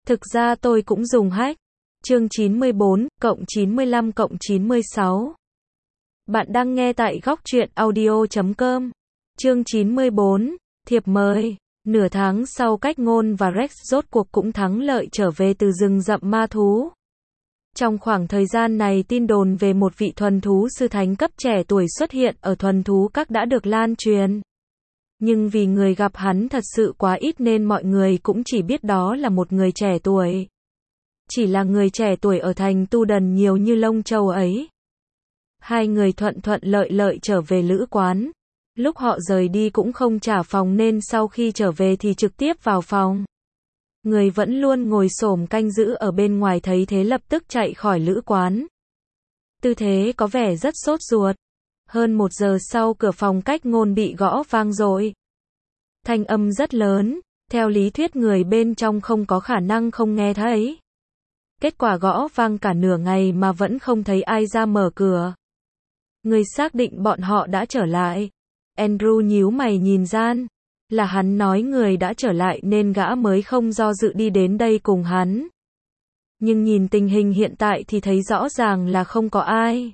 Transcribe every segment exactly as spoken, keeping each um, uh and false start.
Thực ra tôi cũng dùng hack. Chương chín mươi bốn, cộng chín mươi lăm cộng chín mươi sáu. Bạn đang nghe tại góc truyện audio chấm com. Chương chín mươi bốn, thiệp mời. Nửa tháng sau Cách Ngôn và Rex rốt cuộc cũng thắng lợi trở về từ rừng rậm ma thú. Trong khoảng thời gian này tin đồn về một vị thuần thú sư thánh cấp trẻ tuổi xuất hiện ở thuần thú các đã được lan truyền. Nhưng vì người gặp hắn thật sự quá ít nên mọi người cũng chỉ biết đó là một người trẻ tuổi. Chỉ là người trẻ tuổi ở thành Tu Đần nhiều như lông châu ấy. Hai người thuận thuận lợi lợi trở về lữ quán. Lúc họ rời đi cũng không trả phòng nên sau khi trở về thì trực tiếp vào phòng. Người vẫn luôn ngồi xổm canh giữ ở bên ngoài thấy thế lập tức chạy khỏi lữ quán. Tư thế có vẻ rất sốt ruột. Hơn một giờ sau cửa phòng Cách Ngôn bị gõ vang dội. Thanh âm rất lớn, theo lý thuyết người bên trong không có khả năng không nghe thấy. Kết quả gõ vang cả nửa ngày mà vẫn không thấy ai ra mở cửa. Người xác định bọn họ đã trở lại. Andrew nhíu mày nhìn Gian. Là hắn nói người đã trở lại nên gã mới không do dự đi đến đây cùng hắn. Nhưng nhìn tình hình hiện tại thì thấy rõ ràng là không có ai.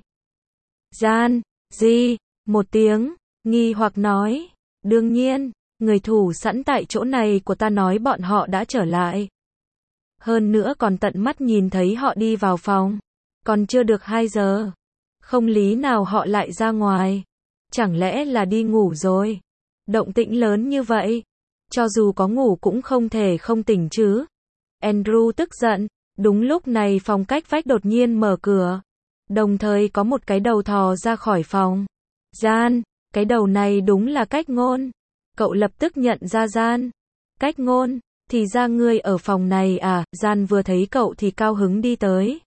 Gian, gì? Một tiếng, nghi hoặc nói. Đương nhiên, người thủ sẵn tại chỗ này của ta nói bọn họ đã trở lại. Hơn nữa còn tận mắt nhìn thấy họ đi vào phòng. Còn chưa được hai giờ. Không lý nào họ lại ra ngoài. Chẳng lẽ là đi ngủ rồi? Động tĩnh lớn như vậy. Cho dù có ngủ cũng không thể không tỉnh chứ. Andrew tức giận. Đúng lúc này phòng cách vách đột nhiên mở cửa. Đồng thời có một cái đầu thò ra khỏi phòng. Gian, cái đầu này đúng là Cách Ngôn. Cậu lập tức nhận ra Gian. Cách Ngôn, thì ra ngươi ở phòng này à? Gian vừa thấy cậu thì cao hứng đi tới.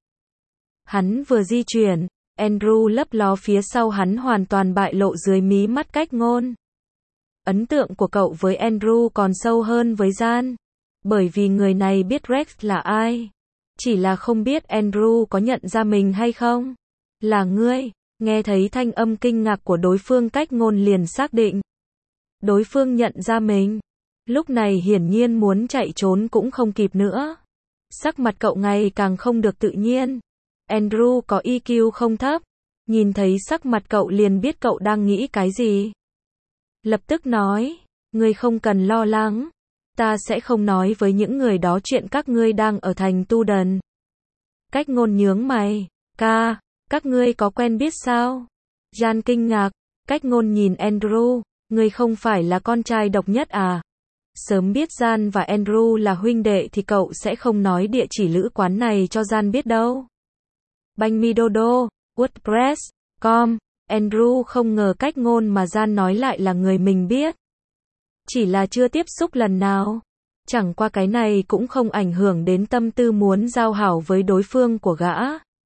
Hắn vừa di chuyển, Andrew lấp ló phía sau hắn hoàn toàn bại lộ dưới mí mắt Cách Ngôn. Ấn tượng của cậu với Andrew còn sâu hơn với Gian. Bởi vì người này biết Rex là ai. Chỉ là không biết Andrew có nhận ra mình hay không. Là ngươi. Nghe thấy thanh âm kinh ngạc của đối phương Cách Ngôn liền xác định. Đối phương nhận ra mình. Lúc này hiển nhiên muốn chạy trốn cũng không kịp nữa. Sắc mặt cậu ngày càng không được tự nhiên. Andrew có i kiu không thấp. Nhìn thấy sắc mặt cậu liền biết cậu đang nghĩ cái gì. Lập tức nói. Ngươi không cần lo lắng. Ta sẽ không nói với những người đó chuyện các ngươi đang ở thành Tu Đần. Cách Ngôn nhướng mày. Ca, các ngươi có quen biết sao? Gian kinh ngạc. Cách Ngôn nhìn Andrew. Ngươi không phải là con trai độc nhất à? Sớm biết Gian và Andrew là huynh đệ thì cậu sẽ không nói địa chỉ lữ quán này cho Gian biết đâu. Banh mi dodo, wordpress chấm com. Andrew không ngờ Cách Ngôn mà Gian nói lại là người mình biết. Chỉ là chưa tiếp xúc lần nào. Chẳng qua cái này cũng không ảnh hưởng đến tâm tư muốn giao hảo với đối phương của gã.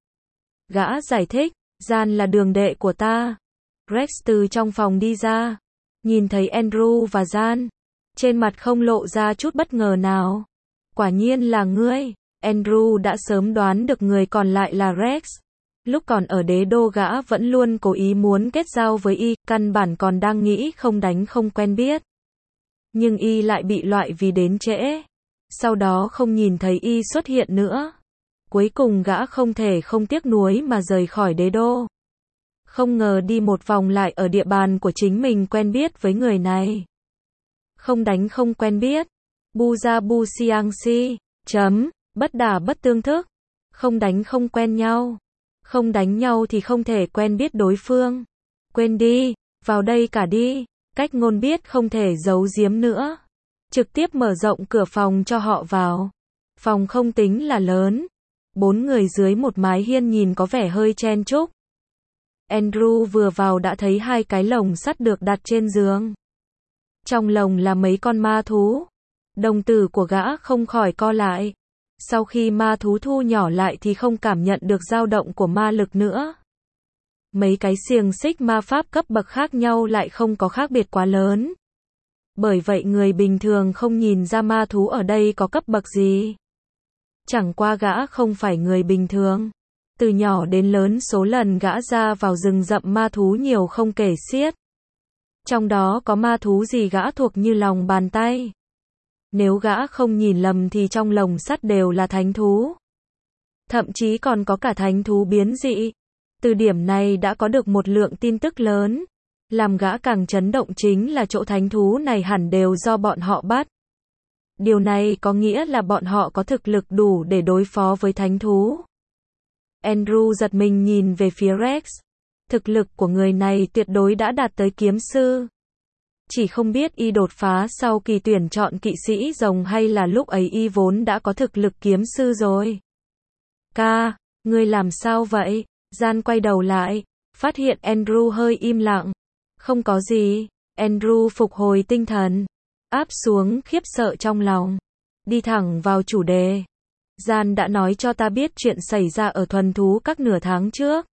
Gã giải thích, Gian là đường đệ của ta. Rex từ trong phòng đi ra. Nhìn thấy Andrew và Gian. Trên mặt không lộ ra chút bất ngờ nào. Quả nhiên là ngươi. Andrew đã sớm đoán được người còn lại là Rex. Lúc còn ở đế đô gã vẫn luôn cố ý muốn kết giao với y, căn bản còn đang nghĩ không đánh không quen biết. Nhưng y lại bị loại vì đến trễ. Sau đó không nhìn thấy y xuất hiện nữa. Cuối cùng gã không thể không tiếc nuối mà rời khỏi đế đô. Không ngờ đi một vòng lại ở địa bàn của chính mình quen biết với người này. Không đánh không quen biết. Bu ra bu siang si. Chấm. Bất đả bất tương thức. Không đánh không quen nhau. Không đánh nhau thì không thể quen biết đối phương. Quên đi. Vào đây cả đi. Cách Ngôn biết không thể giấu giếm nữa. Trực tiếp mở rộng cửa phòng cho họ vào. Phòng không tính là lớn. Bốn người dưới một mái hiên nhìn có vẻ hơi chen chúc. Andrew vừa vào đã thấy hai cái lồng sắt được đặt trên giường. Trong lồng là mấy con ma thú. Đồng tử của gã không khỏi co lại. Sau khi ma thú thu nhỏ lại thì không cảm nhận được dao động của ma lực nữa. Mấy cái xiềng xích ma pháp cấp bậc khác nhau lại không có khác biệt quá lớn. Bởi vậy người bình thường không nhìn ra ma thú ở đây có cấp bậc gì. Chẳng qua gã không phải người bình thường. Từ nhỏ đến lớn số lần gã ra vào rừng rậm ma thú nhiều không kể xiết. Trong đó có ma thú gì gã thuộc như lòng bàn tay. Nếu gã không nhìn lầm thì trong lồng sắt đều là thánh thú. Thậm chí còn có cả thánh thú biến dị. Từ điểm này đã có được một lượng tin tức lớn. Làm gã càng chấn động chính là chỗ thánh thú này hẳn đều do bọn họ bắt. Điều này có nghĩa là bọn họ có thực lực đủ để đối phó với thánh thú. Andrew giật mình nhìn về phía Rex. Thực lực của người này tuyệt đối đã đạt tới kiếm sư. Chỉ không biết y đột phá sau kỳ tuyển chọn kỵ sĩ rồng hay là lúc ấy y vốn đã có thực lực kiếm sư rồi. Ca, ngươi làm sao vậy? Gian quay đầu lại, phát hiện Andrew hơi im lặng. Không có gì, Andrew phục hồi tinh thần, áp xuống khiếp sợ trong lòng. Đi thẳng vào chủ đề. Gian đã nói cho ta biết chuyện xảy ra ở thuần thú các nửa tháng trước.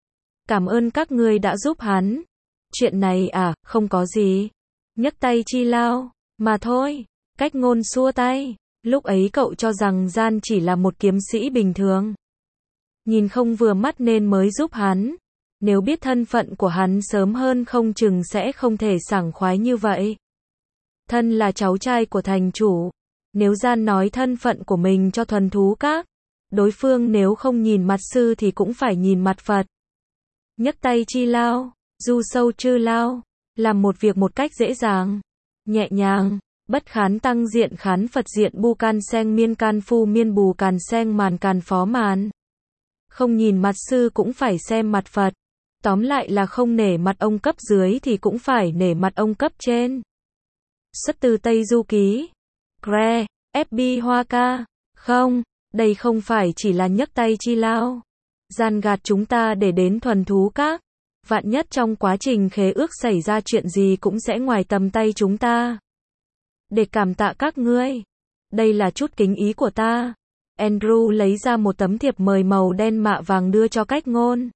Cảm ơn các ngươi đã giúp hắn. Chuyện này à, không có gì. Nhấc tay chi lao, mà thôi. Cách ngôn xua tay. Lúc ấy cậu cho rằng Gian chỉ là một kiếm sĩ bình thường. Nhìn không vừa mắt nên mới giúp hắn. Nếu biết thân phận của hắn sớm hơn không chừng sẽ không thể sảng khoái như vậy. Thân là cháu trai của thành chủ. Nếu Gian nói thân phận của mình cho thuần thú các, đối phương nếu không nhìn mặt sư thì cũng phải nhìn mặt Phật. Nhấc tay chi lao, du sâu chư lao, làm một việc một cách dễ dàng, nhẹ nhàng, bất khán tăng diện khán Phật diện bu can seng miên can phu miên bù càn seng màn càn phó màn. Không nhìn mặt sư cũng phải xem mặt Phật. Tóm lại là không nể mặt ông cấp dưới thì cũng phải nể mặt ông cấp trên. Xuất từ Tây Du Ký. Gre, ép bê Hoa Ca. Không, đây không phải chỉ là nhấc tay chi lao. Gian gạt chúng ta để đến thuần thú các. Vạn nhất trong quá trình khế ước xảy ra chuyện gì cũng sẽ ngoài tầm tay chúng ta. Để cảm tạ các ngươi. Đây là chút kính ý của ta. Andrew lấy ra một tấm thiệp mời màu đen mạ vàng đưa cho Cách Ngôn.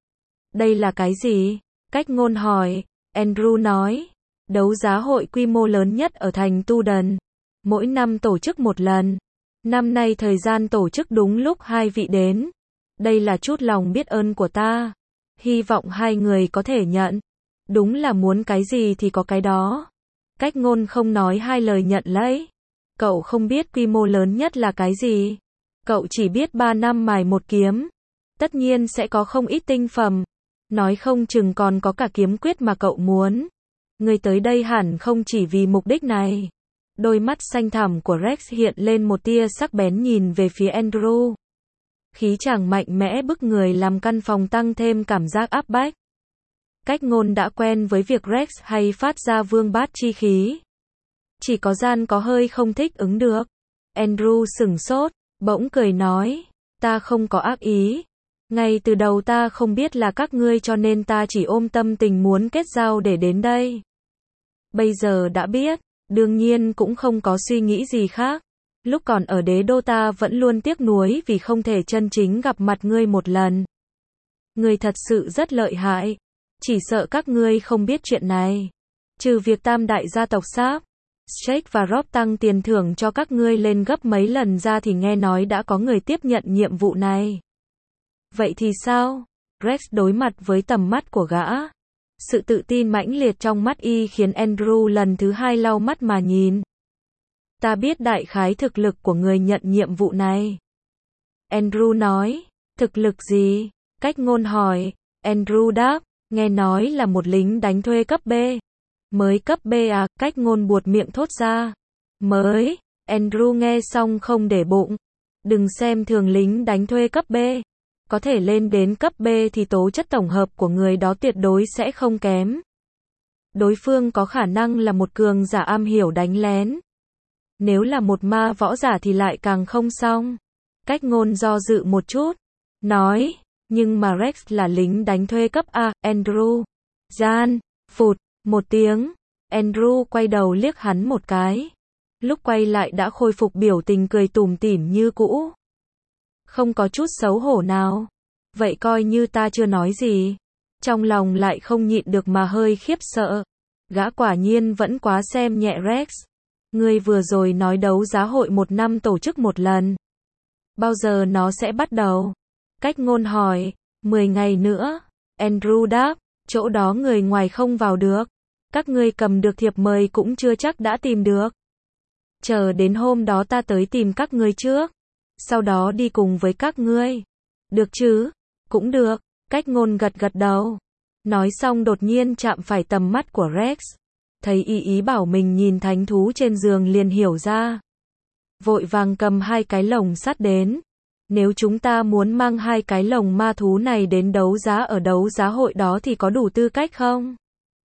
Đây là cái gì? Cách Ngôn hỏi. Andrew nói. Đấu giá hội quy mô lớn nhất ở thành Tu Đần. Mỗi năm tổ chức một lần. Năm nay thời gian tổ chức đúng lúc hai vị đến. Đây là chút lòng biết ơn của ta. Hy vọng hai người có thể nhận. Đúng là muốn cái gì thì có cái đó. Cách Ngôn không nói hai lời nhận lấy. Cậu không biết quy mô lớn nhất là cái gì. Cậu chỉ biết ba năm mài một kiếm. Tất nhiên sẽ có không ít tinh phẩm. Nói không chừng còn có cả kiếm quyết mà cậu muốn. Người tới đây hẳn không chỉ vì mục đích này. Đôi mắt xanh thẳm của Rex hiện lên một tia sắc bén nhìn về phía Andrew. Khí chàng mạnh mẽ bức người làm căn phòng tăng thêm cảm giác áp bách. Cách Ngôn đã quen với việc Rex hay phát ra vương bát chi khí. Chỉ có Gian có hơi không thích ứng được. Andrew sửng sốt, bỗng cười nói. Ta không có ác ý. Ngay từ đầu ta không biết là các ngươi cho nên ta chỉ ôm tâm tình muốn kết giao để đến đây. Bây giờ đã biết, đương nhiên cũng không có suy nghĩ gì khác. Lúc còn ở đế đô ta vẫn luôn tiếc nuối vì không thể chân chính gặp mặt ngươi một lần. Ngươi thật sự rất lợi hại. Chỉ sợ các ngươi không biết chuyện này. Trừ việc tam đại gia tộc Sáp, Shake và Rob tăng tiền thưởng cho các ngươi lên gấp mấy lần ra thì nghe nói đã có người tiếp nhận nhiệm vụ này. Vậy thì sao? Rex đối mặt với tầm mắt của gã. Sự tự tin mãnh liệt trong mắt y khiến Andrew lần thứ hai lau mắt mà nhìn. Ta biết đại khái thực lực của người nhận nhiệm vụ này. Andrew nói. Thực lực gì? Cách Ngôn hỏi. Andrew đáp. Nghe nói là một lính đánh thuê cấp B. Mới cấp B à? Cách Ngôn buột miệng thốt ra. Mới. Andrew nghe xong không để bụng. Đừng xem thường lính đánh thuê cấp B. Có thể lên đến cấp B thì tố chất tổng hợp của người đó tuyệt đối sẽ không kém. Đối phương có khả năng là một cường giả am hiểu đánh lén. Nếu là một ma võ giả thì lại càng không xong. Cách Ngôn do dự một chút. Nói, nhưng mà Rex là lính đánh thuê cấp A, Andrew. Gian, phụt, một tiếng. Andrew quay đầu liếc hắn một cái. Lúc quay lại đã khôi phục biểu tình cười tủm tỉm như cũ. Không có chút xấu hổ nào. Vậy coi như ta chưa nói gì. Trong lòng lại không nhịn được mà hơi khiếp sợ. Gã quả nhiên vẫn quá xem nhẹ Rex. Ngươi vừa rồi nói đấu giá hội một năm tổ chức một lần. Bao giờ nó sẽ bắt đầu? Cách Ngôn hỏi. Mười ngày nữa. Andrew đáp. Chỗ đó người ngoài không vào được. Các ngươi cầm được thiệp mời cũng chưa chắc đã tìm được. chờ đến hôm đó ta tới tìm các ngươi trước, sau đó đi cùng với các ngươi. Được chứ? Cũng được, Cách Ngôn gật gật đầu. Nói xong đột nhiên chạm phải tầm mắt của Rex. Thấy y ý bảo mình nhìn thánh thú trên giường liền hiểu ra. Vội vàng cầm hai cái lồng sắt đến. Nếu chúng ta muốn mang hai cái lồng ma thú này đến đấu giá ở đấu giá hội đó thì có đủ tư cách không?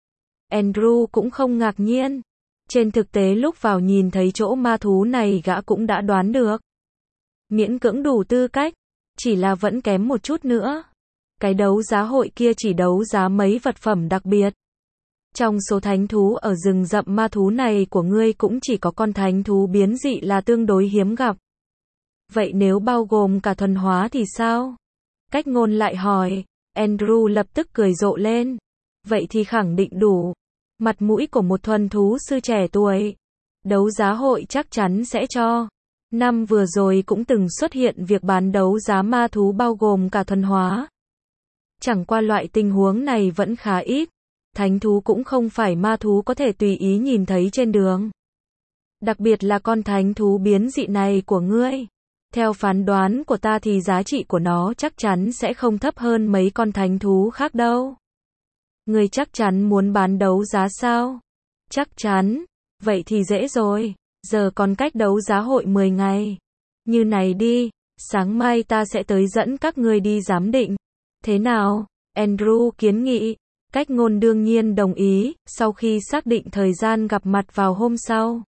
Andrew cũng không ngạc nhiên. Trên thực tế lúc vào nhìn thấy chỗ ma thú này gã cũng đã đoán được. Miễn cưỡng đủ tư cách, chỉ là vẫn kém một chút nữa. Cái đấu giá hội kia chỉ đấu giá mấy vật phẩm đặc biệt. Trong số thánh thú ở rừng rậm ma thú này của ngươi cũng chỉ có con thánh thú biến dị là tương đối hiếm gặp. Vậy nếu bao gồm cả thuần hóa thì sao? Cách Ngôn lại hỏi. Andrew lập tức cười rộ lên. Vậy thì khẳng định đủ. Mặt mũi của một thuần thú sư trẻ tuổi. Đấu giá hội chắc chắn sẽ cho. Năm vừa rồi cũng từng xuất hiện việc bán đấu giá ma thú bao gồm cả thuần hóa. Chẳng qua loại tình huống này vẫn khá ít. Thánh thú cũng không phải ma thú có thể tùy ý nhìn thấy trên đường. Đặc biệt là con thánh thú biến dị này của ngươi. Theo phán đoán của ta thì giá trị của nó chắc chắn sẽ không thấp hơn mấy con thánh thú khác đâu. Ngươi chắc chắn muốn bán đấu giá sao? Chắc chắn. Vậy thì dễ rồi. Giờ còn cách đấu giá hội mười ngày. Như này đi, sáng mai ta sẽ tới dẫn các ngươi đi giám định. Thế nào? Andrew kiến nghị. Cách Ngôn đương nhiên đồng ý, sau khi xác định thời gian gặp mặt vào hôm sau.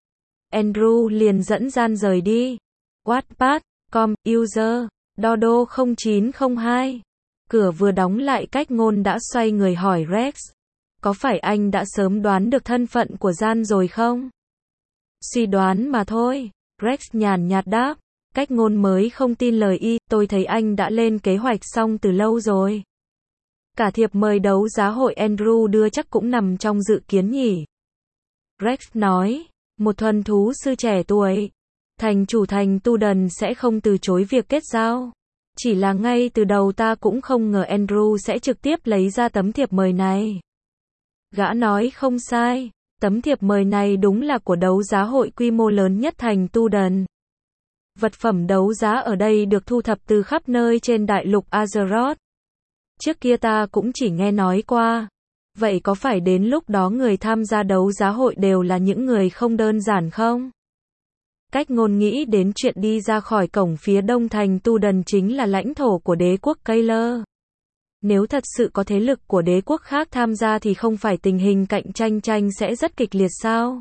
Andrew liền dẫn gian rời đi. Wattpad, com, user, Dodo không chín không hai. Cửa vừa đóng lại Cách Ngôn đã xoay người hỏi Rex. Có phải anh đã sớm đoán được thân phận của gian rồi không? Suy đoán mà thôi. Rex nhàn nhạt đáp. Cách Ngôn mới không tin lời y, tôi thấy anh đã lên kế hoạch xong từ lâu rồi. Cả thiệp mời đấu giá hội Andrew đưa chắc cũng nằm trong dự kiến nhỉ. Rex nói, một thuần thú sư trẻ tuổi. Thành chủ thành Tu Đần sẽ không từ chối việc kết giao. Chỉ là ngay từ đầu ta cũng không ngờ Andrew sẽ trực tiếp lấy ra tấm thiệp mời này. Gã nói không sai, tấm thiệp mời này đúng là của đấu giá hội quy mô lớn nhất thành Tu Đần. Vật phẩm đấu giá ở đây được thu thập từ khắp nơi trên đại lục Azeroth. Trước kia ta cũng chỉ nghe nói qua. Vậy có phải đến lúc đó người tham gia đấu giá hội đều là những người không đơn giản không? Cách Ngôn nghĩ đến chuyện đi ra khỏi cổng phía đông thành Tu Đần chính là lãnh thổ của đế quốc Kayler. Nếu thật sự có thế lực của đế quốc khác tham gia thì không phải tình hình cạnh tranh tranh sẽ rất kịch liệt sao?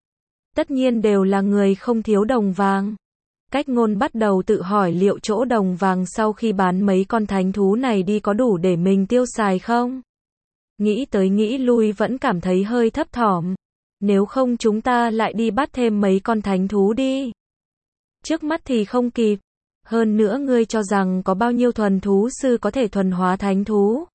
Tất nhiên đều là người không thiếu đồng vàng. Cách Ngôn bắt đầu tự hỏi liệu chỗ đồng vàng sau khi bán mấy con thánh thú này đi có đủ để mình tiêu xài không? Nghĩ tới nghĩ lui vẫn cảm thấy hơi thấp thỏm. Nếu không chúng ta lại đi bắt thêm mấy con thánh thú đi. Trước mắt thì không kịp. Hơn nữa ngươi cho rằng có bao nhiêu thuần thú sư có thể thuần hóa thánh thú?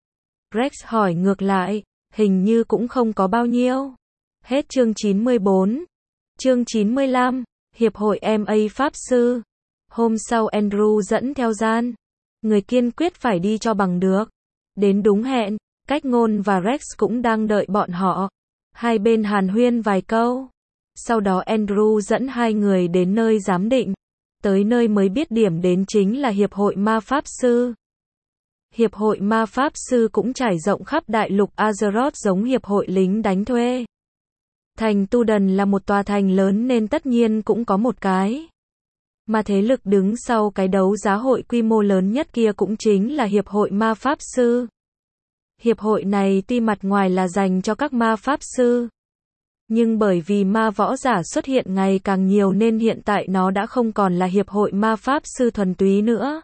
Rex hỏi ngược lại, hình như cũng không có bao nhiêu. Hết chương chín mươi bốn. Chương chín mươi lăm. Hiệp hội em a Pháp Sư. Hôm sau Andrew dẫn theo gian. Người kiên quyết phải đi cho bằng được. Đến đúng hẹn, Cách Ngôn và Rex cũng đang đợi bọn họ. Hai bên hàn huyên vài câu. Sau đó Andrew dẫn hai người đến nơi giám định. Tới nơi mới biết điểm đến chính là Hiệp hội Ma Pháp Sư. Hiệp hội Ma Pháp Sư cũng trải rộng khắp đại lục Azeroth giống Hiệp hội lính đánh thuê. Thành Tu Đần là một tòa thành lớn nên tất nhiên cũng có một cái. Mà thế lực đứng sau cái đấu giá hội quy mô lớn nhất kia cũng chính là Hiệp hội Ma Pháp Sư. Hiệp hội này tuy mặt ngoài là dành cho các ma pháp sư, nhưng bởi vì ma võ giả xuất hiện ngày càng nhiều nên hiện tại nó đã không còn là Hiệp hội Ma Pháp Sư thuần túy nữa.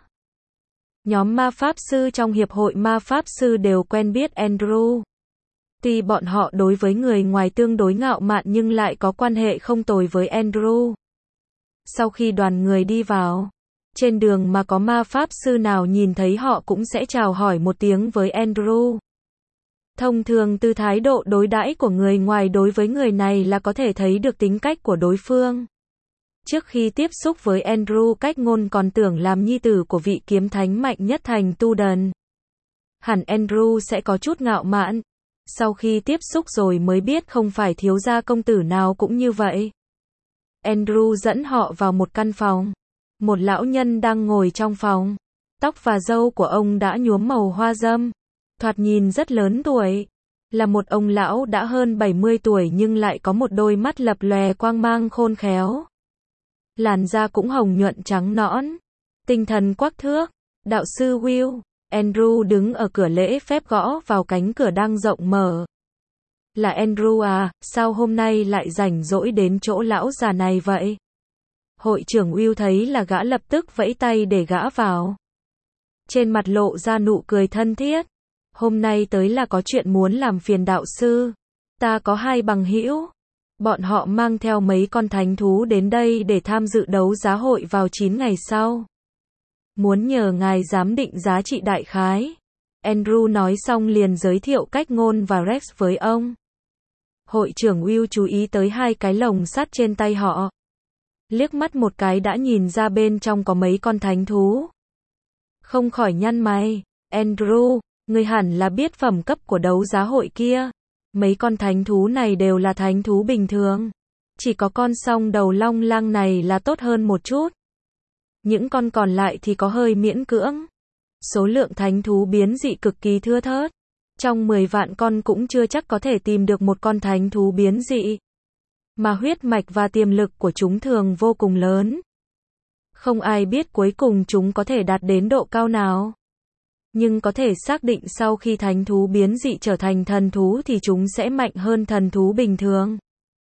Nhóm ma pháp sư trong Hiệp hội Ma Pháp Sư đều quen biết Andrew. Tuy bọn họ đối với người ngoài tương đối ngạo mạn nhưng lại có quan hệ không tồi với Andrew. Sau khi đoàn người đi vào, trên đường mà có ma pháp sư nào nhìn thấy họ cũng sẽ chào hỏi một tiếng với Andrew. Thông thường từ thái độ đối đãi của người ngoài đối với người này là có thể thấy được tính cách của đối phương. Trước khi tiếp xúc với Andrew, Cách Ngôn còn tưởng làm nhi tử của vị kiếm thánh mạnh nhất thành Tu Đần. Hẳn Andrew sẽ có chút ngạo mạn. Sau khi tiếp xúc rồi mới biết không phải thiếu gia công tử nào cũng như vậy. Andrew dẫn họ vào một căn phòng. Một lão nhân đang ngồi trong phòng. Tóc và râu của ông đã nhuốm màu hoa râm. Thoạt nhìn rất lớn tuổi. Là một ông lão đã hơn bảy mươi tuổi nhưng lại có một đôi mắt lập lòe quang mang khôn khéo. Làn da cũng hồng nhuận trắng nõn. Tinh thần quắc thước. Đạo sư Will. Andrew đứng ở cửa lễ phép gõ vào cánh cửa đang rộng mở. Là Andrew à, sao hôm nay lại rảnh rỗi đến chỗ lão già này vậy? Hội trưởng Will thấy là gã lập tức vẫy tay để gã vào. Trên mặt lộ ra nụ cười thân thiết. Hôm nay tới là có chuyện muốn làm phiền đạo sư. Ta có hai bằng hữu. Bọn họ mang theo mấy con thánh thú đến đây để tham dự đấu giá hội vào chín ngày sau. Muốn nhờ ngài giám định giá trị đại khái. Andrew nói xong liền giới thiệu cách ngôn và Rex với ông. Hội trưởng Will chú ý tới hai cái lồng sắt trên tay họ. Liếc mắt một cái đã nhìn ra bên trong có mấy con thánh thú. Không khỏi nhăn mày. Andrew, ngươi hẳn là biết phẩm cấp của đấu giá hội kia. Mấy con thánh thú này đều là thánh thú bình thường. Chỉ có con song đầu long lang này là tốt hơn một chút. Những con còn lại thì có hơi miễn cưỡng. Số lượng thánh thú biến dị cực kỳ thưa thớt. Trong mười vạn con cũng chưa chắc có thể tìm được một con thánh thú biến dị. Mà huyết mạch và tiềm lực của chúng thường vô cùng lớn. Không ai biết cuối cùng chúng có thể đạt đến độ cao nào. Nhưng có thể xác định sau khi thánh thú biến dị trở thành thần thú thì chúng sẽ mạnh hơn thần thú bình thường.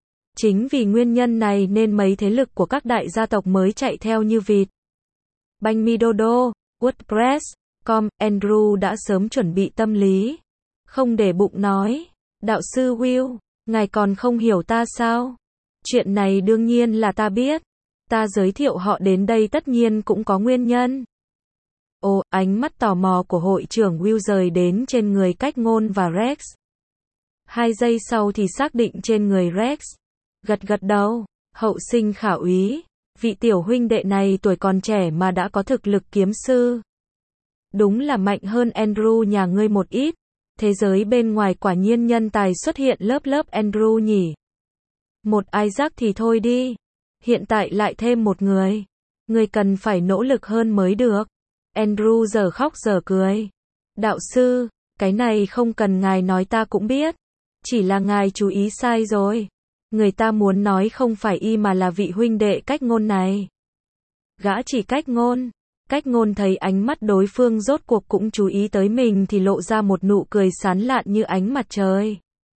Chính vì nguyên nhân này nên mấy thế lực của các đại gia tộc mới chạy theo như vịt. Banh mi dodo, WordPress, com, Andrew đã sớm chuẩn bị tâm lý. Không để bụng nói. Đạo sư Will, ngài còn không hiểu ta sao? Chuyện này đương nhiên là ta biết. Ta giới thiệu họ đến đây tất nhiên cũng có nguyên nhân. Ồ, ánh mắt tò mò của hội trưởng Will rời đến trên người cách ngôn và Rex. Hai giây sau thì xác định trên người Rex. Gật gật đầu. Hậu sinh khả úy. Vị tiểu huynh đệ này tuổi còn trẻ mà đã có thực lực kiếm sư. Đúng là mạnh hơn Andrew nhà ngươi một ít. Thế giới bên ngoài quả nhiên nhân tài xuất hiện lớp lớp Andrew nhỉ. Một Isaac thì thôi đi. Hiện tại lại thêm một người. Ngươi cần phải nỗ lực hơn mới được. Andrew giờ khóc giờ cười. Đạo sư, cái này không cần ngài nói ta cũng biết. Chỉ là ngài chú ý sai rồi. Người ta muốn nói không phải y mà là vị huynh đệ cách ngôn này. Gã chỉ cách ngôn. Cách ngôn thấy ánh mắt đối phương rốt cuộc cũng chú ý tới mình thì lộ ra một nụ cười sán lạn như ánh mặt trời.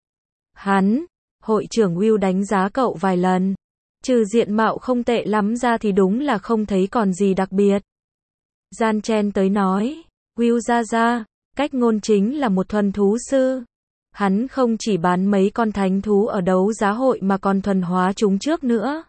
Hắn, hội trưởng Will đánh giá cậu vài lần. Trừ diện mạo không tệ lắm ra thì đúng là không thấy còn gì đặc biệt. Gian chen tới nói, Will ra ra, cách ngôn chính là một thuần thú sư. Hắn không chỉ bán mấy con thánh thú ở đấu giá hội mà còn thuần hóa chúng trước nữa.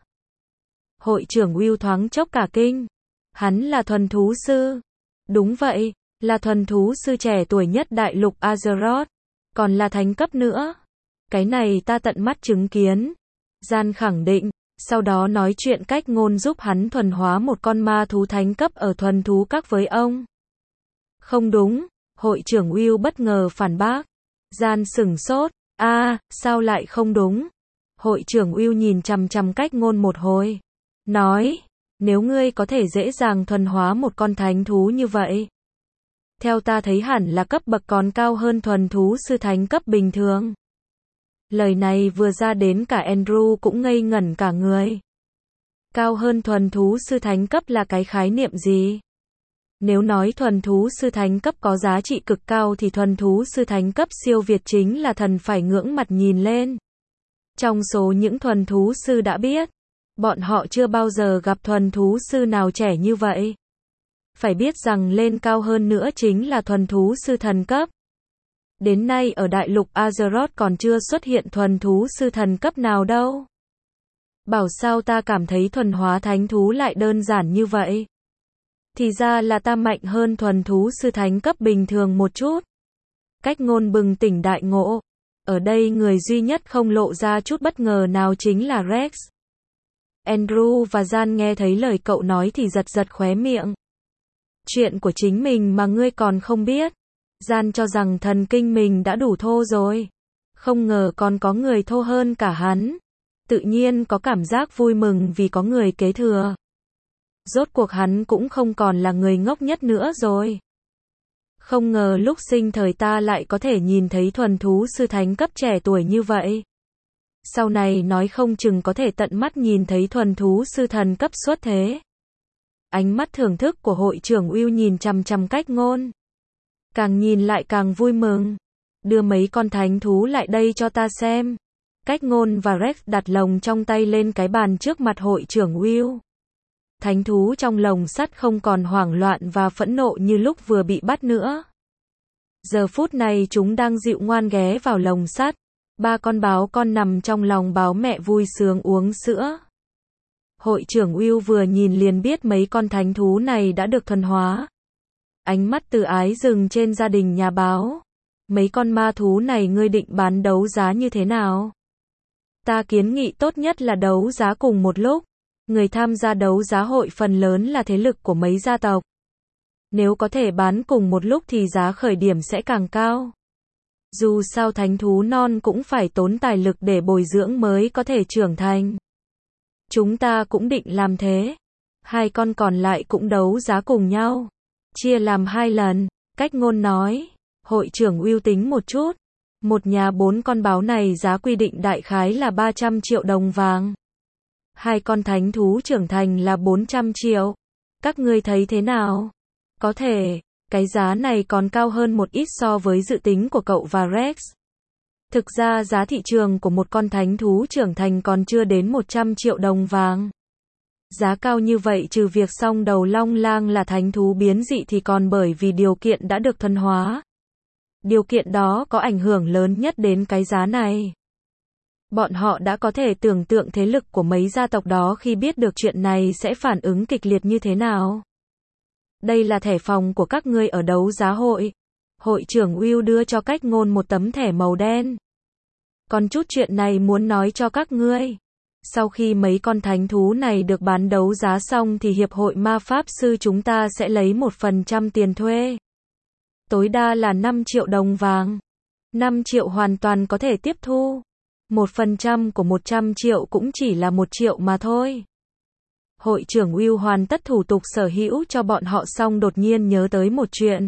Hội trưởng Will thoáng chốc cả kinh. Hắn là thuần thú sư. Đúng vậy, là thuần thú sư trẻ tuổi nhất đại lục Azeroth. Còn là thánh cấp nữa. Cái này ta tận mắt chứng kiến. Gian khẳng định, sau đó nói chuyện cách ngôn giúp hắn thuần hóa một con ma thú thánh cấp ở thuần thú các với ông. Không đúng, hội trưởng Will bất ngờ phản bác. Gian sửng sốt, a à, sao lại không đúng? Hội trưởng Will nhìn chằm chằm cách ngôn một hồi. Nói, nếu ngươi có thể dễ dàng thuần hóa một con thánh thú như vậy. Theo ta thấy hẳn là cấp bậc còn cao hơn thuần thú sư thánh cấp bình thường. Lời này vừa ra đến cả Andrew cũng ngây ngẩn cả người. Cao hơn thuần thú sư thánh cấp là cái khái niệm gì? Nếu nói thuần thú sư thánh cấp có giá trị cực cao thì thuần thú sư thánh cấp siêu việt chính là thần phải ngưỡng mặt nhìn lên. Trong số những thuần thú sư đã biết, bọn họ chưa bao giờ gặp thuần thú sư nào trẻ như vậy. Phải biết rằng lên cao hơn nữa chính là thuần thú sư thần cấp. Đến nay ở đại lục Azeroth còn chưa xuất hiện thuần thú sư thần cấp nào đâu. Bảo sao ta cảm thấy thuần hóa thánh thú lại đơn giản như vậy. Thì ra là ta mạnh hơn thuần thú sư thánh cấp bình thường một chút. Cách ngôn bừng tỉnh đại ngộ. Ở đây người duy nhất không lộ ra chút bất ngờ nào chính là Rex. Andrew và Gian nghe thấy lời cậu nói thì giật giật khóe miệng. Chuyện của chính mình mà ngươi còn không biết. Gian cho rằng thần kinh mình đã đủ thô rồi. Không ngờ còn có người thô hơn cả hắn. Tự nhiên có cảm giác vui mừng vì có người kế thừa. Rốt cuộc hắn cũng không còn là người ngốc nhất nữa rồi. Không ngờ lúc sinh thời ta lại có thể nhìn thấy thuần thú sư thánh cấp trẻ tuổi như vậy. Sau này nói không chừng có thể tận mắt nhìn thấy thuần thú sư thần cấp xuất thế. Ánh mắt thưởng thức của hội trưởng Will nhìn chằm chằm Cách Ngôn. Càng nhìn lại càng vui mừng. Đưa mấy con thánh thú lại đây cho ta xem. Cách Ngôn và Rex đặt lồng trong tay lên cái bàn trước mặt hội trưởng Will. Thánh thú trong lồng sắt không còn hoảng loạn và phẫn nộ như lúc vừa bị bắt nữa. Giờ phút này chúng đang dịu ngoan ghé vào lồng sắt. Ba con báo con nằm trong lòng báo mẹ vui sướng uống sữa. Hội trưởng Will vừa nhìn liền biết mấy con thánh thú này đã được thuần hóa. Ánh mắt từ ái dừng trên gia đình nhà báo. Mấy con ma thú này ngươi định bán đấu giá như thế nào? Ta kiến nghị tốt nhất là đấu giá cùng một lúc. Người tham gia đấu giá hội phần lớn là thế lực của mấy gia tộc. Nếu có thể bán cùng một lúc thì giá khởi điểm sẽ càng cao. Dù sao thánh thú non cũng phải tốn tài lực để bồi dưỡng mới có thể trưởng thành. Chúng ta cũng định làm thế. Hai con còn lại cũng đấu giá cùng nhau. Chia làm hai lần. Cách Ngôn nói. Hội trưởng Will tính một chút. Một nhà bốn con báo này giá quy định đại khái là ba trăm triệu đồng vàng. Hai con thánh thú trưởng thành là bốn trăm triệu. Các ngươi thấy thế nào? Có thể, cái giá này còn cao hơn một ít so với dự tính của cậu và Rex. Thực ra giá thị trường của một con thánh thú trưởng thành còn chưa đến một trăm triệu đồng vàng. Giá cao như vậy trừ việc song đầu long lang là thánh thú biến dị thì còn bởi vì điều kiện đã được thuần hóa. Điều kiện đó có ảnh hưởng lớn nhất đến cái giá này. Bọn họ đã có thể tưởng tượng thế lực của mấy gia tộc đó khi biết được chuyện này sẽ phản ứng kịch liệt như thế nào. Đây là thẻ phòng của các ngươi ở đấu giá hội. Hội trưởng Will đưa cho Cách Ngôn một tấm thẻ màu đen. Còn chút chuyện này muốn nói cho các ngươi. Sau khi mấy con thánh thú này được bán đấu giá xong thì Hiệp hội Ma Pháp Sư chúng ta sẽ lấy một phần trăm tiền thuê. Tối đa là năm triệu đồng vàng. năm triệu hoàn toàn có thể tiếp thu. một phần trăm của một trăm triệu cũng chỉ là một triệu mà thôi. Hội trưởng Will hoàn tất thủ tục sở hữu cho bọn họ xong đột nhiên nhớ tới một chuyện.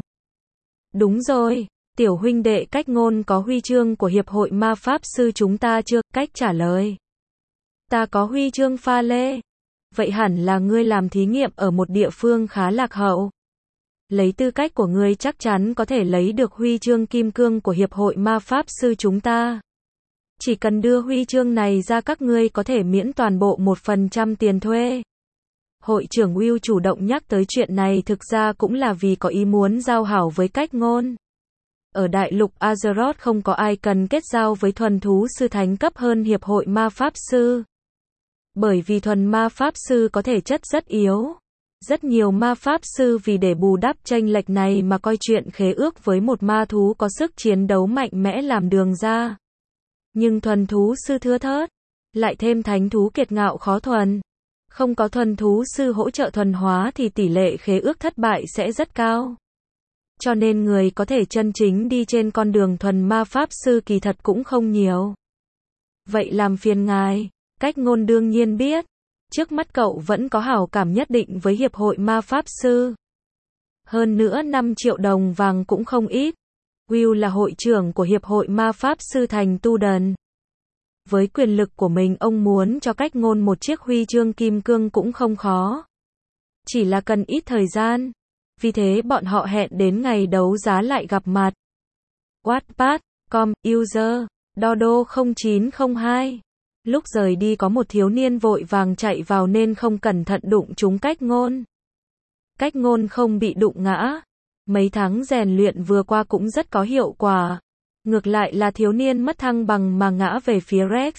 Đúng rồi, tiểu huynh đệ Cách Ngôn có huy chương của Hiệp hội Ma Pháp Sư chúng ta chưa? Cách trả lời. Ta có huy chương pha lê. Vậy hẳn là ngươi làm thí nghiệm ở một địa phương khá lạc hậu. Lấy tư cách của ngươi chắc chắn có thể lấy được huy chương kim cương của Hiệp hội Ma Pháp Sư chúng ta. Chỉ cần đưa huy chương này ra các ngươi có thể miễn toàn bộ một phần trăm tiền thuê. Hội trưởng Will chủ động nhắc tới chuyện này thực ra cũng là vì có ý muốn giao hảo với Cách Ngôn. Ở đại lục Azeroth không có ai cần kết giao với thuần thú sư thánh cấp hơn Hiệp hội Ma Pháp Sư. Bởi vì thuần ma Pháp Sư có thể chất rất yếu. Rất nhiều ma Pháp Sư vì để bù đắp chênh lệch này mà coi chuyện khế ước với một ma thú có sức chiến đấu mạnh mẽ làm đường ra. Nhưng thuần thú sư thưa thớt, lại thêm thánh thú kiệt ngạo khó thuần. Không có thuần thú sư hỗ trợ thuần hóa thì tỷ lệ khế ước thất bại sẽ rất cao. Cho nên người có thể chân chính đi trên con đường thuần ma Pháp Sư kỳ thật cũng không nhiều. Vậy làm phiền ngài. Cách Ngôn đương nhiên biết. Trước mắt cậu vẫn có hảo cảm nhất định với Hiệp hội Ma Pháp Sư. Hơn nữa năm triệu đồng vàng cũng không ít. Will là hội trưởng của Hiệp hội Ma Pháp Sư thành Tu Đần. Với quyền lực của mình ông muốn cho Cách Ngôn một chiếc huy chương kim cương cũng không khó. Chỉ là cần ít thời gian. Vì thế bọn họ hẹn đến ngày đấu giá lại gặp mặt. Wattpad, com, user, Dodo không chín không hai. Lúc rời đi có một thiếu niên vội vàng chạy vào nên không cẩn thận đụng trúng Cách Ngôn. Cách Ngôn không bị đụng ngã. Mấy tháng rèn luyện vừa qua cũng rất có hiệu quả. Ngược lại là thiếu niên mất thăng bằng mà ngã về phía Rex.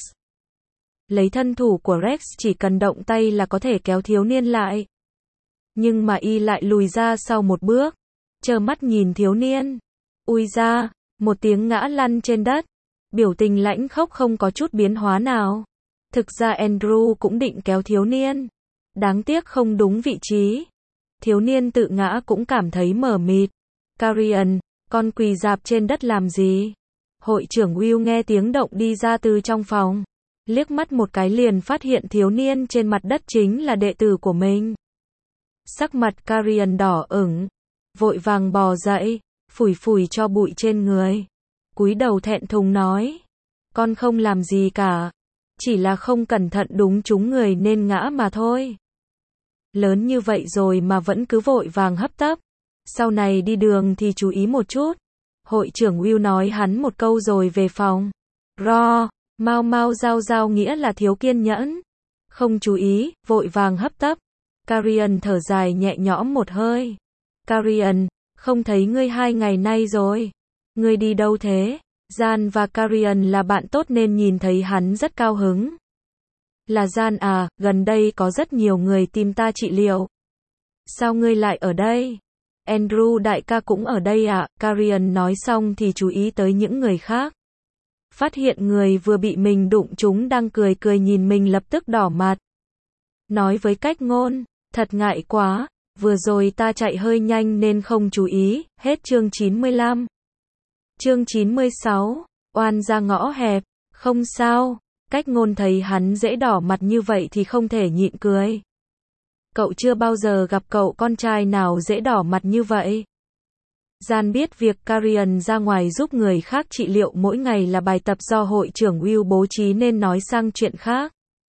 Lấy thân thủ của Rex chỉ cần động tay là có thể kéo thiếu niên lại. Nhưng mà y lại lùi ra sau một bước. Trơ mắt nhìn thiếu niên. Ui ra, một tiếng ngã lăn trên đất. Biểu tình lãnh khốc không có chút biến hóa nào. Thực ra Andrew cũng định kéo thiếu niên. Đáng tiếc không đúng vị trí. Thiếu niên tự ngã cũng cảm thấy mờ mịt. Carrion, con quỳ rạp trên đất làm gì? Hội trưởng Will nghe tiếng động đi ra từ trong phòng. liếc mắt một cái liền phát hiện thiếu niên trên mặt đất chính là đệ tử của mình. Sắc mặt Karian đỏ ửng, vội vàng bò dậy, phủi phủi cho bụi trên người, cúi đầu thẹn thùng nói, con không làm gì cả, chỉ là không cẩn thận đúng trúng người nên ngã mà thôi. Lớn như vậy rồi mà vẫn cứ vội vàng hấp tấp, sau này đi đường thì chú ý một chút. Hội trưởng Will nói hắn một câu rồi về phòng. Ro, mau mau giao giao nghĩa là thiếu kiên nhẫn, không chú ý, vội vàng hấp tấp. Karian thở dài nhẹ nhõm một hơi. Karian, không thấy ngươi hai ngày nay rồi. Ngươi đi đâu thế? Jan và Karian là bạn tốt nên nhìn thấy hắn rất cao hứng. Là Jan à, gần đây có rất nhiều người tìm ta trị liệu. Sao ngươi lại ở đây? Andrew đại ca cũng ở đây ạ. À? Karian nói xong thì chú ý tới những người khác. Phát hiện người vừa bị mình đụng trúng đang cười cười nhìn mình lập tức đỏ mặt. Nói với cách ngôn, thật ngại quá, vừa rồi ta chạy hơi nhanh nên không chú ý. Hết chương chín mươi lăm. Chương chín mươi sáu, oan ra ngõ hẹp, không sao. Cách ngôn thấy hắn dễ đỏ mặt như vậy thì không thể nhịn cười. Cậu chưa bao giờ gặp cậu con trai nào dễ đỏ mặt như vậy. Jan biết việc Karian ra ngoài giúp người khác trị liệu mỗi ngày là bài tập do hội trưởng Will bố trí nên nói sang chuyện khác.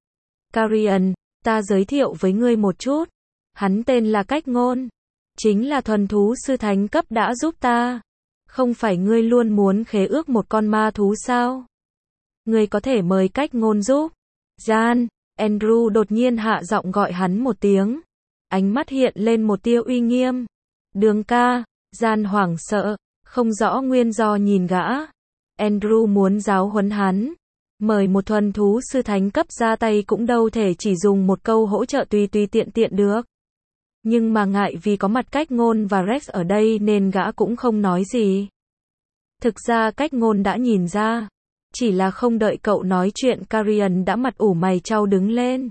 Karian, ta giới thiệu với ngươi một chút. Hắn tên là Cách Ngôn. Chính là thuần thú sư thánh cấp đã giúp ta. Không phải ngươi luôn muốn khế ước một con ma thú sao? Ngươi có thể mời Cách Ngôn giúp. Jan, Andrew đột nhiên hạ giọng gọi hắn một tiếng. Ánh mắt hiện lên một tia uy nghiêm. Đường ca. Jan hoảng sợ, không rõ nguyên do nhìn gã. Andrew muốn giáo huấn hắn. Mời một thuần thú sư thánh cấp ra tay cũng đâu thể chỉ dùng một câu hỗ trợ tùy tùy tiện tiện được. Nhưng mà ngại vì có mặt Cách Ngôn và Rex ở đây nên gã cũng không nói gì. Thực ra Cách Ngôn đã nhìn ra. Chỉ là không đợi cậu nói chuyện Karian đã mặt ủ mày chau đứng lên.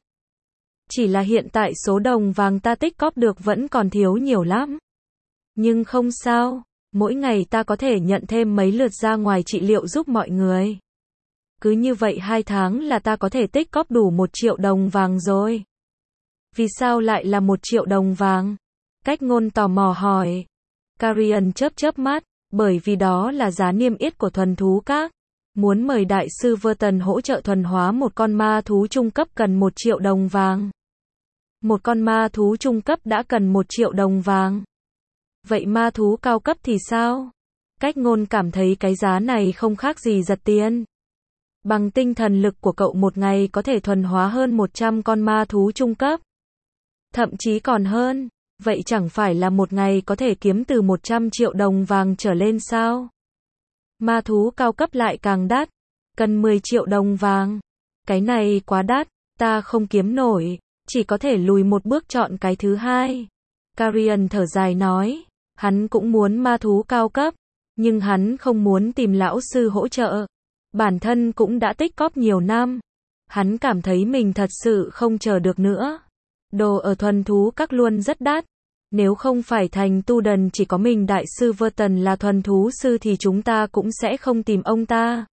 Chỉ là hiện tại số đồng vàng ta tích cóp được vẫn còn thiếu nhiều lắm. Nhưng không sao, mỗi ngày ta có thể nhận thêm mấy lượt ra ngoài trị liệu giúp mọi người. Cứ như vậy hai tháng là ta có thể tích cóp đủ một triệu đồng vàng rồi. Vì sao lại là một triệu đồng vàng? Cách Ngôn tò mò hỏi. Karian chớp chớp mắt, bởi vì đó là giá niêm yết của thuần thú các. Muốn mời đại sư Verton hỗ trợ thuần hóa một con ma thú trung cấp cần một triệu đồng vàng. Một con ma thú trung cấp đã cần một triệu đồng vàng. Vậy ma thú cao cấp thì sao? Cách Ngôn cảm thấy cái giá này không khác gì giật tiền. Bằng tinh thần lực của cậu một ngày có thể thuần hóa hơn một trăm con ma thú trung cấp. Thậm chí còn hơn. Vậy chẳng phải là một ngày có thể kiếm từ một trăm triệu đồng vàng trở lên sao? Ma thú cao cấp lại càng đắt. Cần mười triệu đồng vàng. Cái này quá đắt, ta không kiếm nổi. Chỉ có thể lùi một bước chọn cái thứ hai. Karian thở dài nói. Hắn cũng muốn ma thú cao cấp. Nhưng hắn không muốn tìm lão sư hỗ trợ. Bản thân cũng đã tích cóp nhiều năm. Hắn cảm thấy mình thật sự không chờ được nữa. Đồ ở thuần thú các luôn rất đắt. Nếu không phải thành tu đần chỉ có mình đại sư Verton là thuần thú sư thì chúng ta cũng sẽ không tìm ông ta.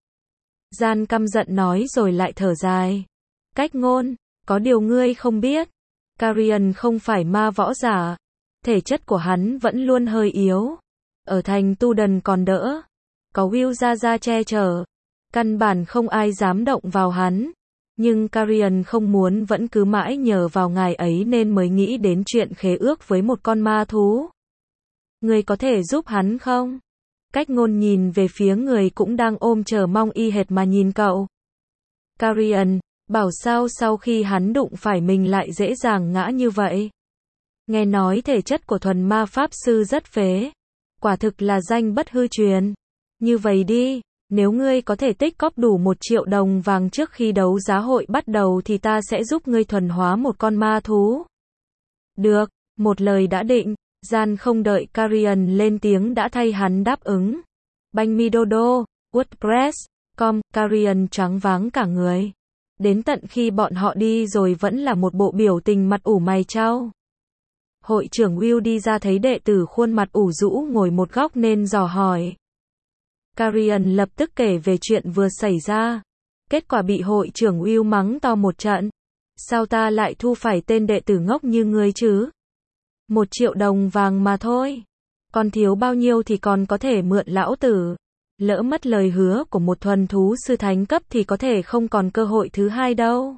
Jan căm giận nói rồi lại thở dài. Cách Ngôn, có điều ngươi không biết. Karian không phải ma võ giả. Thể chất của hắn vẫn luôn hơi yếu. Ở thành tu đần còn đỡ. Có Will ra ra che chở. Căn bản không ai dám động vào hắn. Nhưng Karian không muốn vẫn cứ mãi nhờ vào ngài ấy nên mới nghĩ đến chuyện khế ước với một con ma thú. Người có thể giúp hắn không? Cách Ngôn nhìn về phía người cũng đang ôm chờ mong y hệt mà nhìn cậu. Karian, bảo sao sau khi hắn đụng phải mình lại dễ dàng ngã như vậy? Nghe nói thể chất của thuần ma pháp sư rất phế. Quả thực là danh bất hư truyền. Như vậy đi. Nếu ngươi có thể tích cóp đủ một triệu đồng vàng trước khi đấu giá hội bắt đầu thì ta sẽ giúp ngươi thuần hóa một con ma thú. Được, một lời đã định. Jan không đợi Karian lên tiếng đã thay hắn đáp ứng. Banh mi dodo, WordPress, com, Karian choáng váng cả người. Đến tận khi bọn họ đi rồi vẫn là một bộ biểu tình mặt ủ mày chau. Hội trưởng Will đi ra thấy đệ tử khuôn mặt ủ rũ ngồi một góc nên dò hỏi. Karian lập tức kể về chuyện vừa xảy ra. Kết quả bị hội trưởng Will mắng to một trận. Sao ta lại thu phải tên đệ tử ngốc như ngươi chứ? Một triệu đồng vàng mà thôi. Còn thiếu bao nhiêu thì còn có thể mượn lão tử. Lỡ mất lời hứa của một thuần thú sư thánh cấp thì có thể không còn cơ hội thứ hai đâu.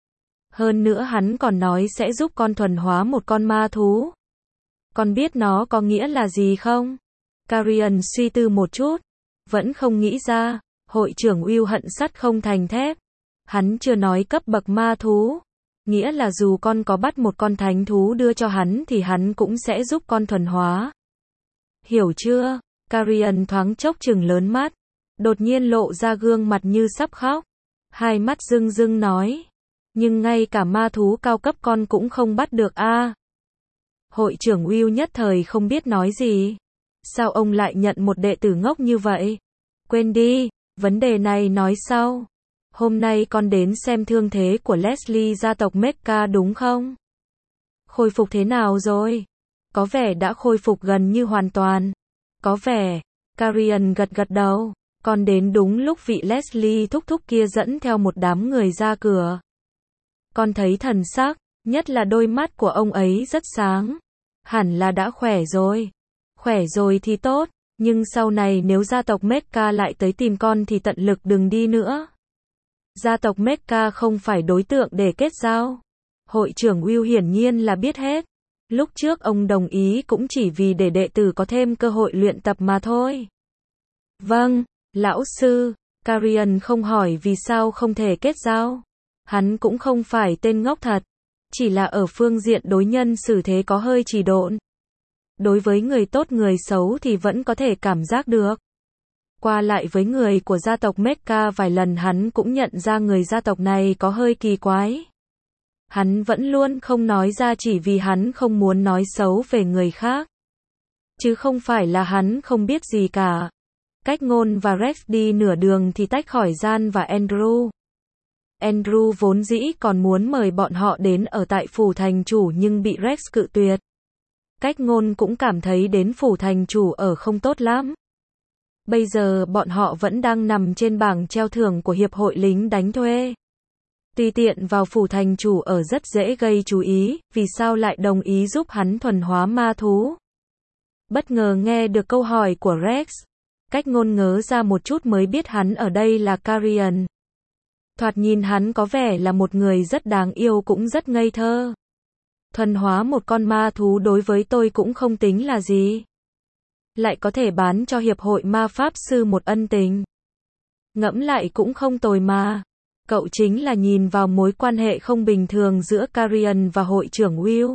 Hơn nữa hắn còn nói sẽ giúp con thuần hóa một con ma thú. Con biết nó có nghĩa là gì không? Carian suy tư một chút. Vẫn không nghĩ ra. Hội trưởng Will hận sắt không thành thép. Hắn chưa nói cấp bậc ma thú. Nghĩa là dù con có bắt một con thánh thú đưa cho hắn thì hắn cũng sẽ giúp con thuần hóa. Hiểu chưa? Carian thoáng chốc trừng lớn mắt. Đột nhiên lộ ra gương mặt như sắp khóc. Hai mắt rưng rưng nói. Nhưng ngay cả ma thú cao cấp con cũng không bắt được a. À. Hội trưởng Will nhất thời không biết nói gì. Sao ông lại nhận một đệ tử ngốc như vậy? Quên đi, vấn đề này nói sau. Hôm nay con đến xem thương thế của Leslie gia tộc Mecca đúng không? Khôi phục thế nào rồi? Có vẻ đã khôi phục gần như hoàn toàn. Có vẻ. Carian gật gật đầu. Con đến đúng lúc vị Leslie thúc thúc kia dẫn theo một đám người ra cửa. Con thấy thần sắc, nhất là đôi mắt của ông ấy rất sáng. Hẳn là đã khỏe rồi. Khỏe rồi thì tốt, nhưng sau này nếu gia tộc Mecca lại tới tìm con thì tận lực đừng đi nữa. Gia tộc Mecca không phải đối tượng để kết giao. Hội trưởng Will hiển nhiên là biết hết. Lúc trước ông đồng ý cũng chỉ vì để đệ tử có thêm cơ hội luyện tập mà thôi. Vâng, lão sư. Carian không hỏi vì sao không thể kết giao. Hắn cũng không phải tên ngốc thật. Chỉ là ở phương diện đối nhân xử thế có hơi trì độn. Đối với người tốt người xấu thì vẫn có thể cảm giác được. Qua lại với người của gia tộc Mecca vài lần hắn cũng nhận ra người gia tộc này có hơi kỳ quái. Hắn vẫn luôn không nói ra chỉ vì hắn không muốn nói xấu về người khác. Chứ không phải là hắn không biết gì cả. Cách Ngôn và Rex đi nửa đường thì tách khỏi Gian và Andrew. Andrew vốn dĩ còn muốn mời bọn họ đến ở tại phủ thành chủ nhưng bị Rex cự tuyệt. Cách Ngôn cũng cảm thấy đến phủ thành chủ ở không tốt lắm. Bây giờ bọn họ vẫn đang nằm trên bảng treo thưởng của hiệp hội lính đánh thuê. Tùy tiện vào phủ thành chủ ở rất dễ gây chú ý, vì sao lại đồng ý giúp hắn thuần hóa ma thú. Bất ngờ nghe được câu hỏi của Rex. Cách Ngôn ngớ ra một chút mới biết hắn ở đây là Carian. Thoạt nhìn hắn có vẻ là một người rất đáng yêu cũng rất ngây thơ. Thuần hóa một con ma thú đối với tôi cũng không tính là gì. Lại có thể bán cho hiệp hội ma pháp sư một ân tình. Ngẫm lại cũng không tồi mà. Cậu chính là nhìn vào mối quan hệ không bình thường giữa Carian và hội trưởng Will.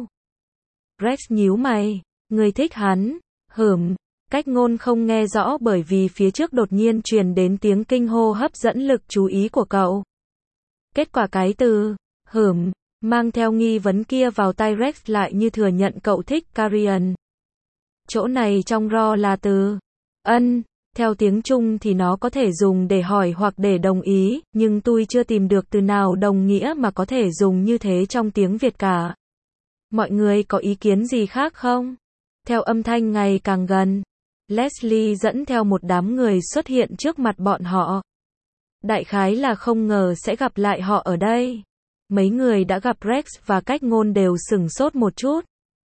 Rex nhíu mày. Người thích hắn. Hửm. Cách Ngôn không nghe rõ bởi vì phía trước đột nhiên truyền đến tiếng kinh hô hấp dẫn lực chú ý của cậu. Kết quả cái từ hửm mang theo nghi vấn kia vào tai Rex lại như thừa nhận cậu thích Carian. Chỗ này trong ro là từ ân, theo tiếng Trung thì nó có thể dùng để hỏi hoặc để đồng ý, nhưng tôi chưa tìm được từ nào đồng nghĩa mà có thể dùng như thế trong tiếng Việt cả. Mọi người có ý kiến gì khác không? Theo âm thanh ngày càng gần, Leslie dẫn theo một đám người xuất hiện trước mặt bọn họ. Đại khái là không ngờ sẽ gặp lại họ ở đây. Mấy người đã gặp Rex và Cách Ngôn đều sửng sốt một chút.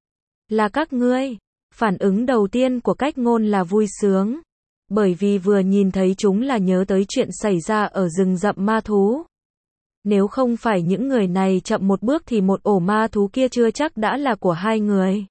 Là các ngươi. Phản ứng đầu tiên của Cách Ngôn là vui sướng. Bởi vì vừa nhìn thấy chúng là nhớ tới chuyện xảy ra ở rừng rậm ma thú. Nếu không phải những người này chậm một bước thì một ổ ma thú kia chưa chắc đã là của hai người.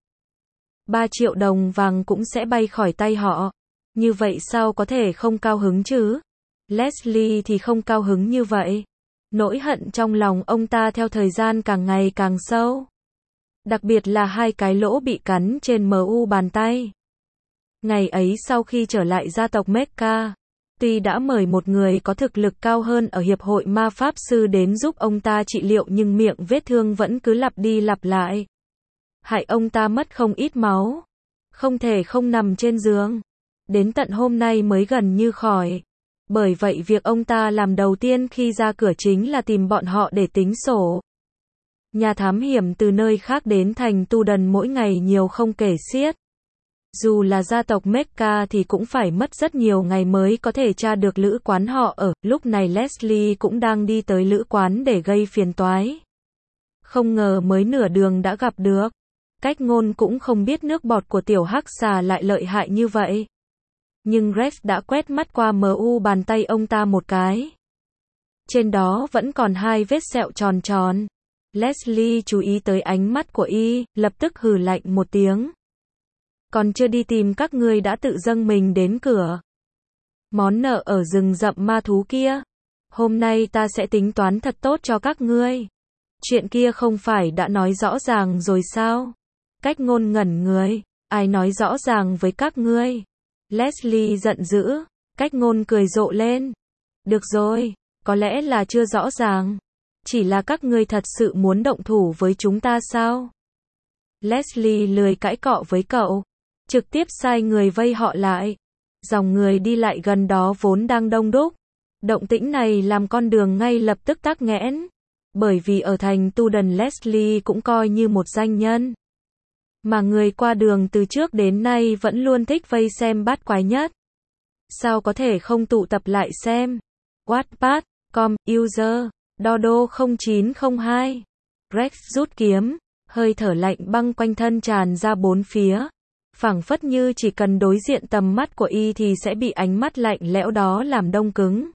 Ba triệu đồng vàng cũng sẽ bay khỏi tay họ. Như vậy sao có thể không cao hứng chứ? Leslie thì không cao hứng như vậy. Nỗi hận trong lòng ông ta theo thời gian càng ngày càng sâu. Đặc biệt là hai cái lỗ bị cắn trên mu bàn tay. Ngày ấy sau khi trở lại gia tộc Mecca, tuy đã mời một người có thực lực cao hơn ở hiệp hội ma pháp sư đến giúp ông ta trị liệu nhưng miệng vết thương vẫn cứ lặp đi lặp lại. Hại ông ta mất không ít máu. Không thể không nằm trên giường. Đến tận hôm nay mới gần như khỏi. Bởi vậy việc ông ta làm đầu tiên khi ra cửa chính là tìm bọn họ để tính sổ. Nhà thám hiểm từ nơi khác đến thành Tu Đần mỗi ngày nhiều không kể xiết. Dù là gia tộc Mecca thì cũng phải mất rất nhiều ngày mới có thể tra được lữ quán họ ở, lúc này Leslie cũng đang đi tới lữ quán để gây phiền toái. Không ngờ mới nửa đường đã gặp được. Cách ngôn cũng không biết nước bọt của tiểu hắc xà lại lợi hại như vậy. Nhưng Rex đã quét mắt qua mờ u bàn tay ông ta một cái. Trên đó vẫn còn hai vết sẹo tròn tròn. Leslie chú ý tới ánh mắt của y, lập tức hừ lạnh một tiếng. Còn chưa đi tìm các ngươi đã tự dâng mình đến cửa. Món nợ ở rừng rậm ma thú kia. Hôm nay ta sẽ tính toán thật tốt cho các ngươi. Chuyện kia không phải đã nói rõ ràng rồi sao? Cách ngôn ngẩn người. Ai nói rõ ràng với các ngươi? Leslie giận dữ. Cách ngôn cười rộ lên. Được rồi, có lẽ là chưa rõ ràng. Chỉ là các ngươi thật sự muốn động thủ với chúng ta sao? Leslie lười cãi cọ với cậu. Trực tiếp sai người vây họ lại. Dòng người đi lại gần đó vốn đang đông đúc. Động tĩnh này làm con đường ngay lập tức tắc nghẽn. Bởi vì ở thành Tu Đần Leslie cũng coi như một danh nhân. Mà người qua đường từ trước đến nay vẫn luôn thích vây xem bát quái nhất. Sao có thể không tụ tập lại xem? Wattpad, com, user, Dodo không chín không hai. Rex rút kiếm, hơi thở lạnh băng quanh thân tràn ra bốn phía. Phảng phất như chỉ cần đối diện tầm mắt của y thì sẽ bị ánh mắt lạnh lẽo đó làm đông cứng.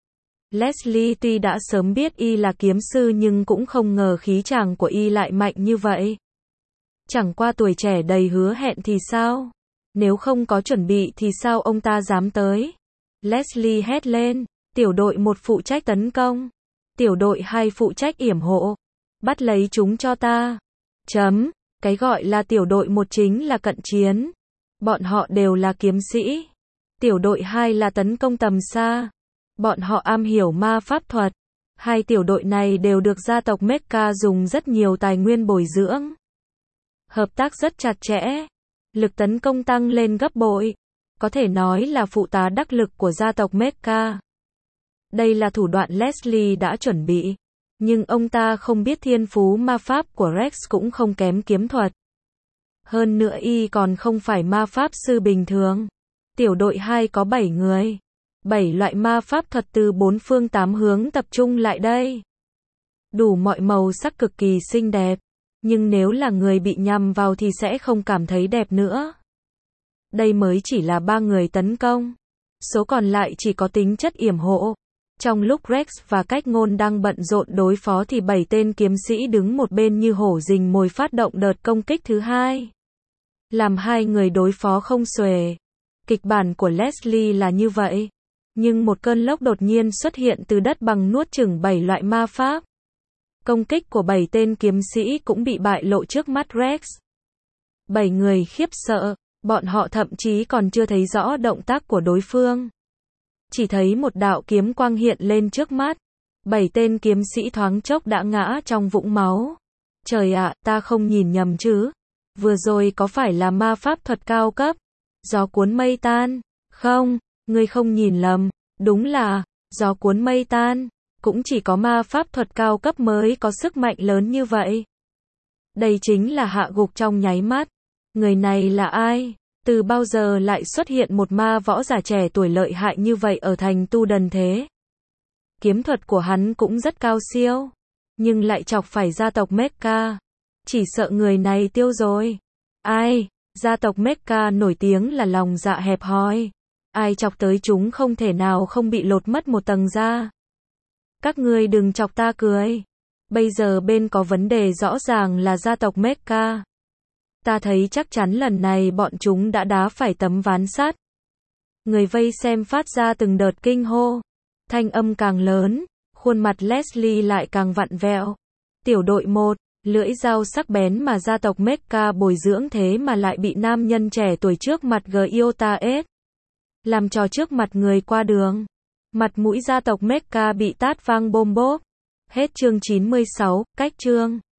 Leslie tuy đã sớm biết y là kiếm sư nhưng cũng không ngờ khí chàng của y lại mạnh như vậy. Chẳng qua tuổi trẻ đầy hứa hẹn thì sao? Nếu không có chuẩn bị thì sao ông ta dám tới? Leslie hét lên, tiểu đội một phụ trách tấn công, tiểu đội hai phụ trách yểm hộ, bắt lấy chúng cho ta. Chấm, cái gọi là tiểu đội một chính là cận chiến. Bọn họ đều là kiếm sĩ. Tiểu đội hai là tấn công tầm xa. Bọn họ am hiểu ma pháp thuật. Hai tiểu đội này đều được gia tộc Mecca dùng rất nhiều tài nguyên bồi dưỡng. Hợp tác rất chặt chẽ. Lực tấn công tăng lên gấp bội. Có thể nói là phụ tá đắc lực của gia tộc Mecca. Đây là thủ đoạn Leslie đã chuẩn bị. Nhưng ông ta không biết thiên phú ma pháp của Rex cũng không kém kiếm thuật. Hơn nữa y còn không phải ma pháp sư bình thường. Tiểu đội hai có bảy người. bảy loại ma pháp thuật từ bốn phương tám hướng tập trung lại đây. Đủ mọi màu sắc cực kỳ xinh đẹp. Nhưng nếu là người bị nhằm vào thì sẽ không cảm thấy đẹp nữa. Đây mới chỉ là ba người tấn công. Số còn lại chỉ có tính chất yểm hộ. Trong lúc Rex và Cách Ngôn đang bận rộn đối phó thì bảy tên kiếm sĩ đứng một bên như hổ rình mồi phát động đợt công kích thứ hai. Làm hai người đối phó không xuể. Kịch bản của Leslie là như vậy. Nhưng một cơn lốc đột nhiên xuất hiện từ đất bằng nuốt chửng bảy loại ma pháp. Công kích của bảy tên kiếm sĩ cũng bị bại lộ trước mắt Rex. Bảy người khiếp sợ, bọn họ thậm chí còn chưa thấy rõ động tác của đối phương. Chỉ thấy một đạo kiếm quang hiện lên trước mắt. Bảy tên kiếm sĩ thoáng chốc đã ngã trong vũng máu. Trời ạ, ta không nhìn nhầm chứ? Vừa rồi có phải là ma pháp thuật cao cấp? Gió cuốn mây tan. Không, ngươi không nhìn lầm. Đúng là, gió cuốn mây tan. Cũng chỉ có ma pháp thuật cao cấp mới có sức mạnh lớn như vậy. Đây chính là hạ gục trong nháy mắt. Người này là ai? Từ bao giờ lại xuất hiện một ma võ giả trẻ tuổi lợi hại như vậy ở thành Tu Đần thế? Kiếm thuật của hắn cũng rất cao siêu. Nhưng lại chọc phải gia tộc Mecca. Chỉ sợ người này tiêu rồi. Ai? Gia tộc Mecca nổi tiếng là lòng dạ hẹp hòi. Ai chọc tới chúng không thể nào không bị lột mất một tầng da. Các ngươi đừng chọc ta cười. Bây giờ bên có vấn đề rõ ràng là gia tộc Mecca. Ta thấy chắc chắn lần này bọn chúng đã đá phải tấm ván sắt. Người vây xem phát ra từng đợt kinh hô. Thanh âm càng lớn, khuôn mặt Leslie lại càng vặn vẹo. Tiểu đội một, lưỡi dao sắc bén mà gia tộc Mecca bồi dưỡng thế mà lại bị nam nhân trẻ tuổi trước mặt Giotaes làm trò trước mặt người qua đường. Mặt mũi gia tộc Mecca bị tát vang bôm bốp. Hết chương chín mươi sáu, cách chương.